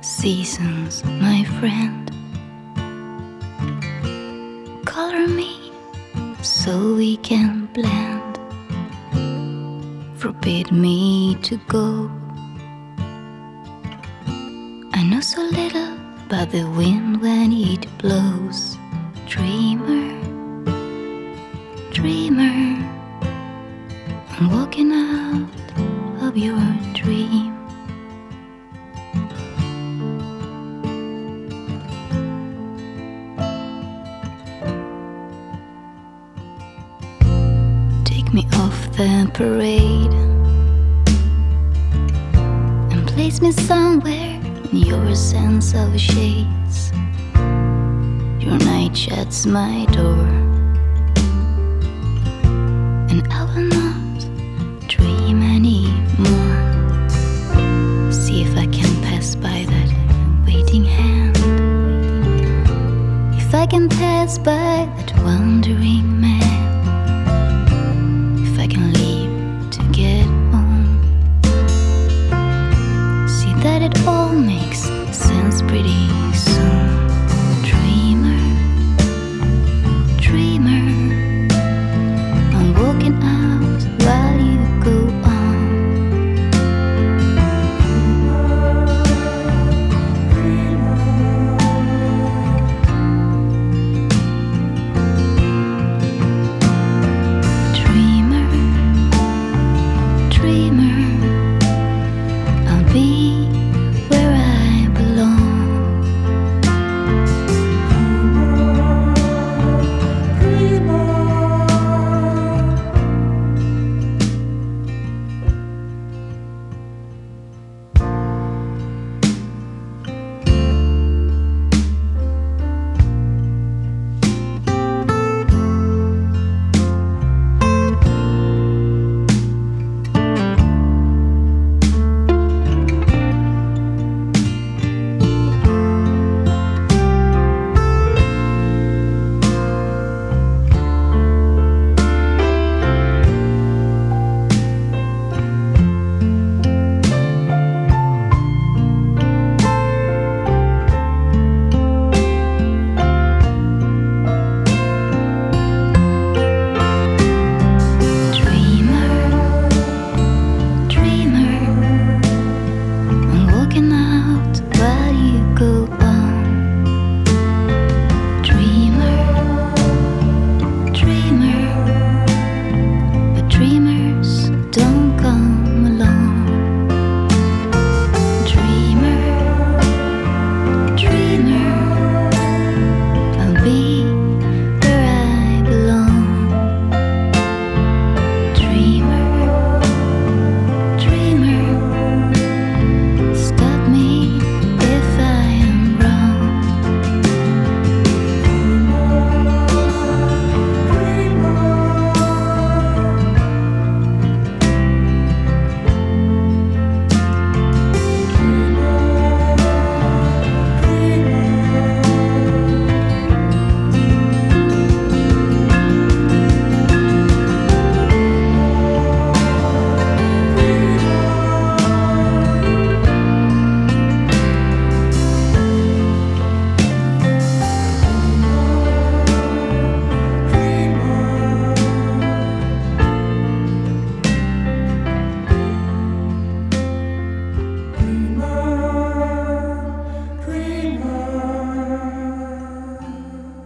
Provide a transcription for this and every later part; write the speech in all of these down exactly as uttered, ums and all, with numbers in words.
Seasons, my friend, color me so we can blend. Forbid me to go. I know so little about the wind when it blows. Dreamer, dreamer, I'm walking out of your dream. Take me off the parade and place me somewhere in your sense of shades. Your night shuts my door, and I will not dream anymore. See if I can pass by that waiting hand, if I can pass by that wandering man, if I can leave to get home. See that it all makes sense pretty soon. Dreamer, dreamer, I'm walking out while you go on. Dreamer, dreamer, I'll be where I belong.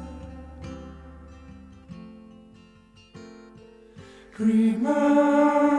Dreamer.